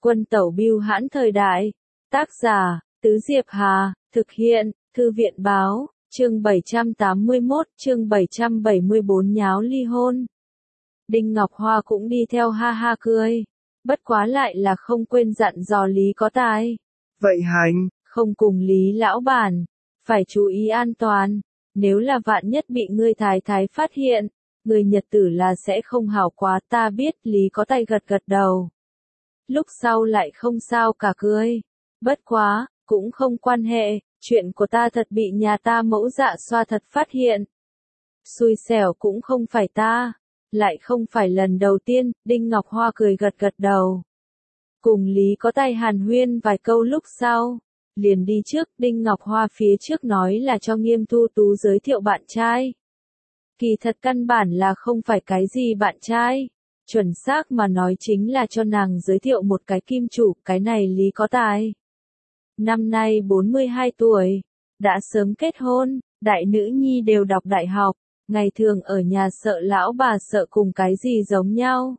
Quân tẩu bưu hãn thời đại. Tác giả, Tứ Diệp Hà, thực hiện, Thư viện báo, chương 781, chương 774 nháo ly hôn. Đinh Ngọc Hoa cũng đi theo ha ha cười. Bất quá lại là không quên dặn dò Lý Có Tài. Vậy hành, không cùng Lý lão bản, phải chú ý an toàn. Nếu là vạn nhất bị ngươi thái thái phát hiện, người nhật tử là sẽ không hảo quá. Ta biết. Lý Có Tài gật gật đầu. Lúc sau lại không sao cả cười. Bất quá, cũng không quan hệ, chuyện của ta thật bị nhà ta mẫu dạ xoa thật phát hiện. Xui xẻo cũng không phải ta, lại không phải lần đầu tiên. Đinh Ngọc Hoa cười gật gật đầu. Cùng Lý Có Tài hàn huyên vài câu lúc sau, liền đi trước. Đinh Ngọc Hoa phía trước nói là cho Nghiêm Thu Tú giới thiệu bạn trai. Kỳ thật căn bản là không phải cái gì bạn trai. Chuẩn xác mà nói chính là cho nàng giới thiệu một cái kim chủ. Cái này Lý Có Tài. Năm nay 42 tuổi, đã sớm kết hôn, đại nữ nhi đều đọc đại học, ngày thường ở nhà sợ lão bà sợ cùng cái gì giống nhau.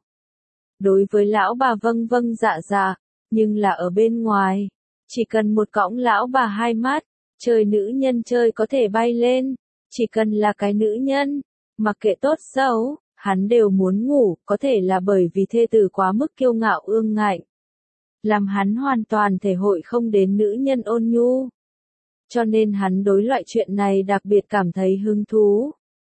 Đối với lão bà vâng vâng dạ dạ, nhưng là ở bên ngoài, chỉ cần một cõng lão bà hai mắt, chơi nữ nhân chơi có thể bay lên, chỉ cần là cái nữ nhân, mặc kệ tốt xấu, hắn đều muốn ngủ. Có thể là bởi vì thê tử quá mức kiêu ngạo ương ngạnh, làm hắn hoàn toàn thể hội không đến nữ nhân ôn nhu. Cho nên hắn đối loại chuyện này đặc biệt cảm thấy hứng thú.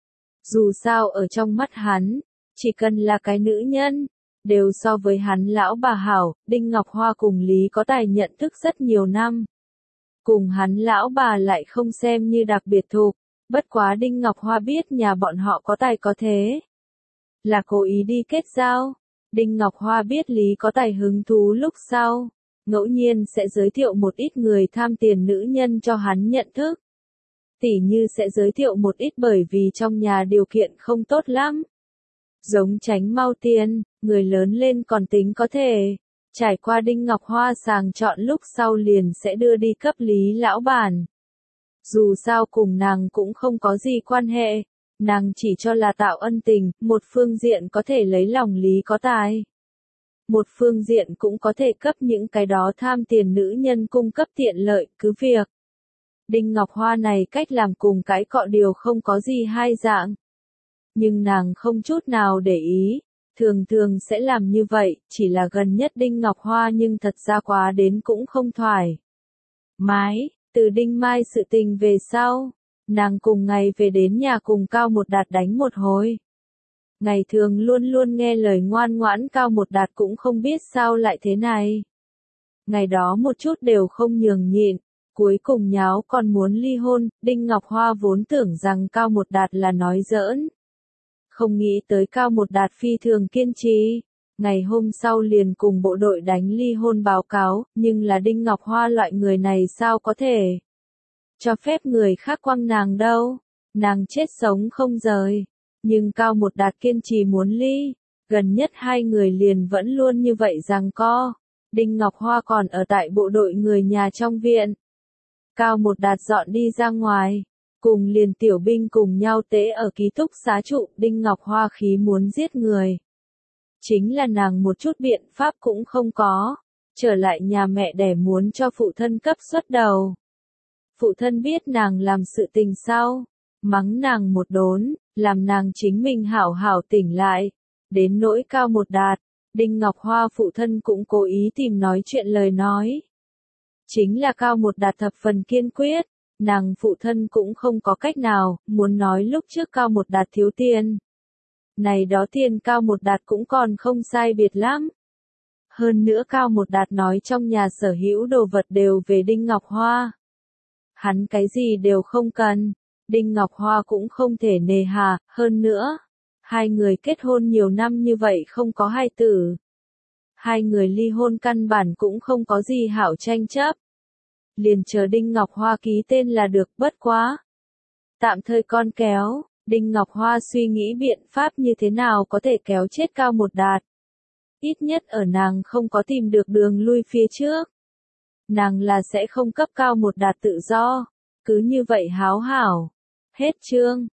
Dù sao ở trong mắt hắn, chỉ cần là cái nữ nhân, đều so với hắn lão bà hảo. Đinh Ngọc Hoa cùng Lý Có Tài nhận thức rất nhiều năm. Cùng hắn lão bà lại không xem như đặc biệt thuộc. Bất quá Đinh Ngọc Hoa biết nhà bọn họ có tài có thế, là cố ý đi kết giao. Đinh Ngọc Hoa biết Lý Có Tài hứng thú lúc sau, ngẫu nhiên sẽ giới thiệu một ít người tham tiền nữ nhân cho hắn nhận thức. Tỉ như sẽ giới thiệu một ít bởi vì trong nhà điều kiện không tốt lắm. Giống Tránh Mau Tiền, người lớn lên còn tính có thể. Trải qua Đinh Ngọc Hoa sàng chọn lúc sau liền sẽ đưa đi cấp Lý lão bản. Dù sao cùng nàng cũng không có gì quan hệ. Nàng chỉ cho là tạo ân tình, một phương diện có thể lấy lòng Lý Có Tài. Một phương diện cũng có thể cấp những cái đó tham tiền nữ nhân cung cấp tiện lợi. Cứ việc Đinh Ngọc Hoa này cách làm cùng cái cọ điều không có gì hai dạng. Nhưng nàng không chút nào để ý, thường thường sẽ làm như vậy. Chỉ là gần nhất Đinh Ngọc Hoa nhưng thật ra quá đến cũng không thoải mái. Từ Đinh Mai sự tình về sau, nàng cùng ngày về đến nhà cùng Cao Một Đạt đánh một hồi. Ngày thường luôn luôn nghe lời ngoan ngoãn Cao Một Đạt cũng không biết sao lại thế này. Ngày đó một chút đều không nhường nhịn, cuối cùng nháo còn muốn ly hôn. Đinh Ngọc Hoa vốn tưởng rằng Cao Một Đạt là nói giỡn. Không nghĩ tới Cao Một Đạt phi thường kiên trì. Ngày hôm sau liền cùng bộ đội đánh ly hôn báo cáo. Nhưng là Đinh Ngọc Hoa loại người này sao có thể cho phép người khác quăng nàng đâu. Nàng chết sống không rời. Nhưng Cao Một Đạt kiên trì muốn ly. Gần nhất hai người liền vẫn luôn như vậy giằng co. Đinh Ngọc Hoa còn ở tại bộ đội người nhà trong viện. Cao Một Đạt dọn đi ra ngoài, cùng liền tiểu binh cùng nhau tế ở ký túc xá trụ. Đinh Ngọc Hoa khí muốn giết người. Chính là nàng một chút biện pháp cũng không có. Trở lại nhà mẹ đẻ muốn cho phụ thân cấp xuất đầu. Phụ thân biết nàng làm sự tình sau, mắng nàng một đốn, làm nàng chính mình hảo hảo tỉnh lại. Đến nỗi Cao Một Đạt, Đinh Ngọc Hoa phụ thân cũng cố ý tìm nói chuyện lời nói. Chính là Cao Một Đạt thập phần kiên quyết, nàng phụ thân cũng không có cách nào. Muốn nói lúc trước Cao Một Đạt thiếu tiền, này đó tiền Cao Một Đạt cũng còn không sai biệt lắm. Hơn nữa Cao Một Đạt nói trong nhà sở hữu đồ vật đều về Đinh Ngọc Hoa. Hắn cái gì đều không cần, Đinh Ngọc Hoa cũng không thể nề hà. Hơn nữa, hai người kết hôn nhiều năm như vậy không có hài tử. Hai người ly hôn căn bản cũng không có gì hảo tranh chấp. Liền chờ Đinh Ngọc Hoa ký tên là được. Bất quá tạm thời con kéo, Đinh Ngọc Hoa suy nghĩ biện pháp như thế nào có thể kéo chết Cao Một Đạt. Ít nhất ở nàng không có tìm được đường lui phía trước, nàng là sẽ không cấp Cao Một Đạt tự do. Cứ như vậy háo hảo. Hết chương.